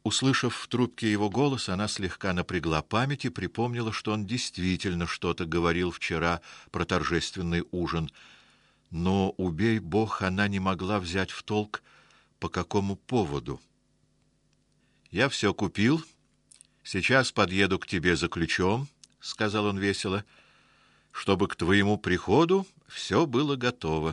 Услышав в трубке его голос, она слегка напрягла память и припомнила, что он действительно что-то говорил вчера про торжественный ужин. Но, убей Бог, она не могла взять в толк, по какому поводу. «Я все купил. Сейчас подъеду к тебе за ключом», — сказал он весело, — «чтобы к твоему приходу все было готово».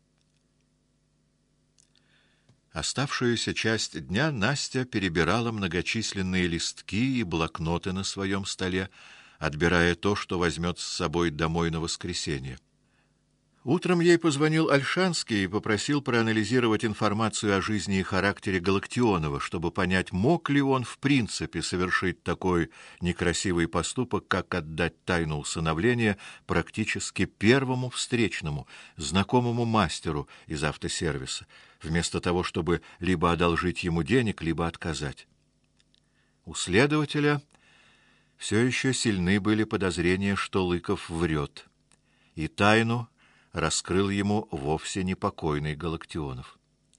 Оставшуюся часть дня Настя перебирала многочисленные листки и блокноты на своем столе, отбирая то, что возьмет с собой домой на воскресенье. Утром ей позвонил Ольшанский и попросил проанализировать информацию о жизни и характере Галактионова, чтобы понять, мог ли он в принципе совершить такой некрасивый поступок, как отдать тайну усыновления практически первому встречному, знакомому мастеру из автосервиса, вместо того, чтобы либо одолжить ему денег, либо отказать. У следователя все еще сильны были подозрения, что Лыков врет, и тайну раскрыл ему вовсе непокойный Галактионов.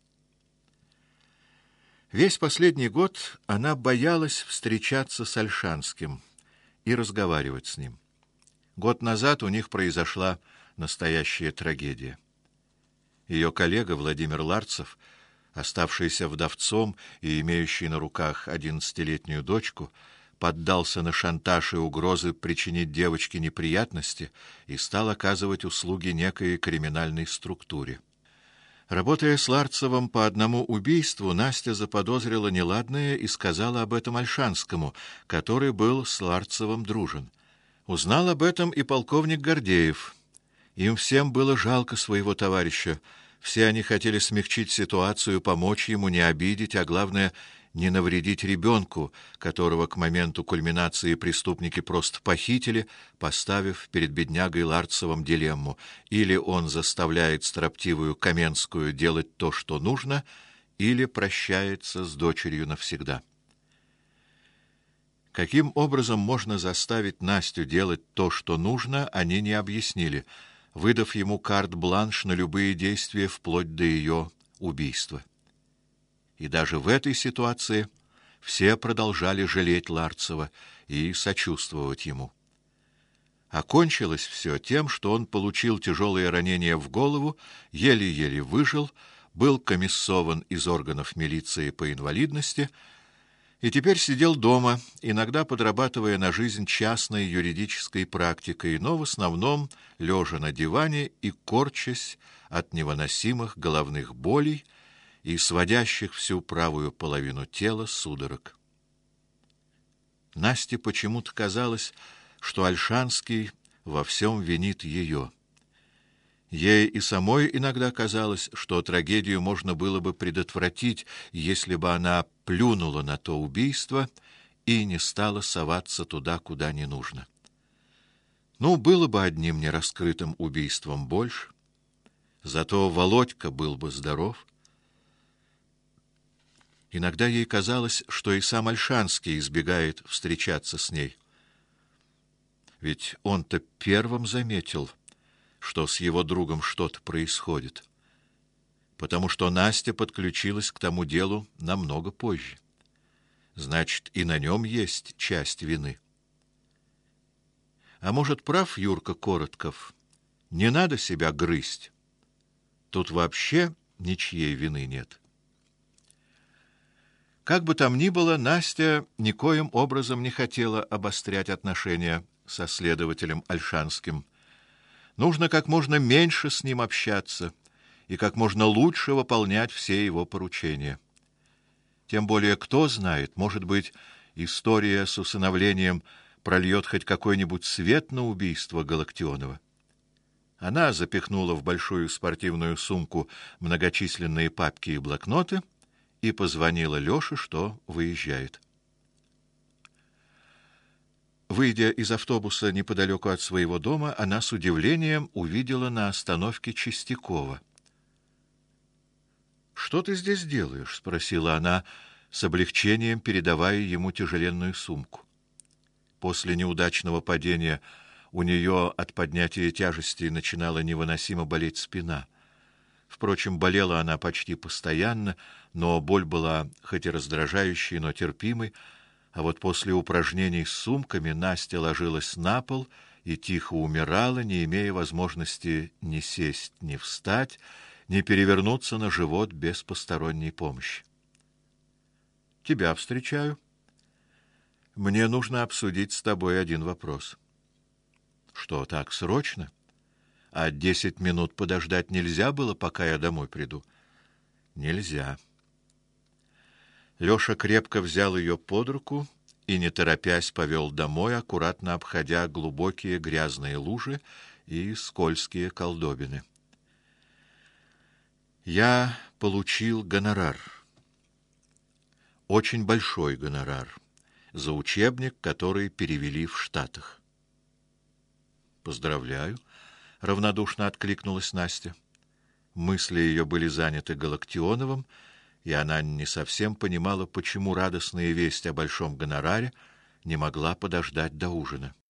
Весь последний год она боялась встречаться с Ольшанским и разговаривать с ним. Год назад у них произошла настоящая трагедия. Ее коллега Владимир Ларцев, оставшийся вдовцом и имеющий на руках 11-летнюю дочку, поддался на шантаж и угрозы причинить девочке неприятности и стал оказывать услуги некой криминальной структуре. Работая с Ларцевым по одному убийству, Настя заподозрила неладное и сказала об этом Ольшанскому, который был с Ларцевым дружен. Узнал об этом и полковник Гордеев. Им всем было жалко своего товарища. Все они хотели смягчить ситуацию, помочь ему, не обидеть, а главное — не навредить ребенку, которого к моменту кульминации преступники просто похитили, поставив перед беднягой Ларцевым дилемму: или он заставляет строптивую Каменскую делать то, что нужно, или прощается с дочерью навсегда. Каким образом можно заставить Настю делать то, что нужно, они не объяснили, выдав ему карт-бланш на любые действия вплоть до ее убийства. И даже в этой ситуации все продолжали жалеть Ларцева и сочувствовать ему. Окончилось все тем, что он получил тяжелые ранения в голову, еле-еле выжил, был комиссован из органов милиции по инвалидности и теперь сидел дома, иногда подрабатывая на жизнь частной юридической практикой, но в основном лежа на диване и корчась от невыносимых головных болей и сводящих всю правую половину тела судорог. Насте почему-то казалось, что Ольшанский во всем винит ее. Ей и самой иногда казалось, что трагедию можно было бы предотвратить, если бы она плюнула на то убийство и не стала соваться туда, куда не нужно. Ну, было бы одним нераскрытым убийством больше, зато Володька был бы здоров. Иногда ей казалось, что и сам Ольшанский избегает встречаться с ней. Ведь он-то первым заметил, что с его другом что-то происходит, потому что Настя подключилась к тому делу намного позже. Значит, и на нем есть часть вины. А может, прав Юрка Коротков? Не надо себя грызть. Тут вообще ничьей вины нет. Как бы там ни было, Настя никоим образом не хотела обострять отношения со следователем Ольшанским. Нужно как можно меньше с ним общаться и как можно лучше выполнять все его поручения. Тем более, кто знает, может быть, история с усыновлением прольет хоть какой-нибудь свет на убийство Галактионова. Она запихнула в большую спортивную сумку многочисленные папки и блокноты и позвонила Лёше, что выезжает. Выйдя из автобуса неподалеку от своего дома, она с удивлением увидела на остановке Чистякова. «Что ты здесь делаешь?» — спросила она, с облегчением передавая ему тяжеленную сумку. После неудачного падения у нее от поднятия тяжестей начинала невыносимо болеть спина. Впрочем, болела она почти постоянно, но боль была хоть и раздражающей, но терпимой, а вот после упражнений с сумками Настя ложилась на пол и тихо умирала, не имея возможности ни сесть, ни встать, ни перевернуться на живот без посторонней помощи. Тебя встречаю. Мне нужно обсудить с тобой один вопрос. Что, так срочно? А 10 минут подождать нельзя было, пока я домой приду? Нельзя. Лёша крепко взял её под руку и, не торопясь, повёл домой, аккуратно обходя глубокие грязные лужи и скользкие колдобины. Я получил гонорар. Очень большой гонорар за учебник, который перевели в Штатах. Поздравляю, равнодушно откликнулась Настя. Мысли её были заняты Галактионовым, и она не совсем понимала, почему радостная весть о большом гонораре не могла подождать до ужина.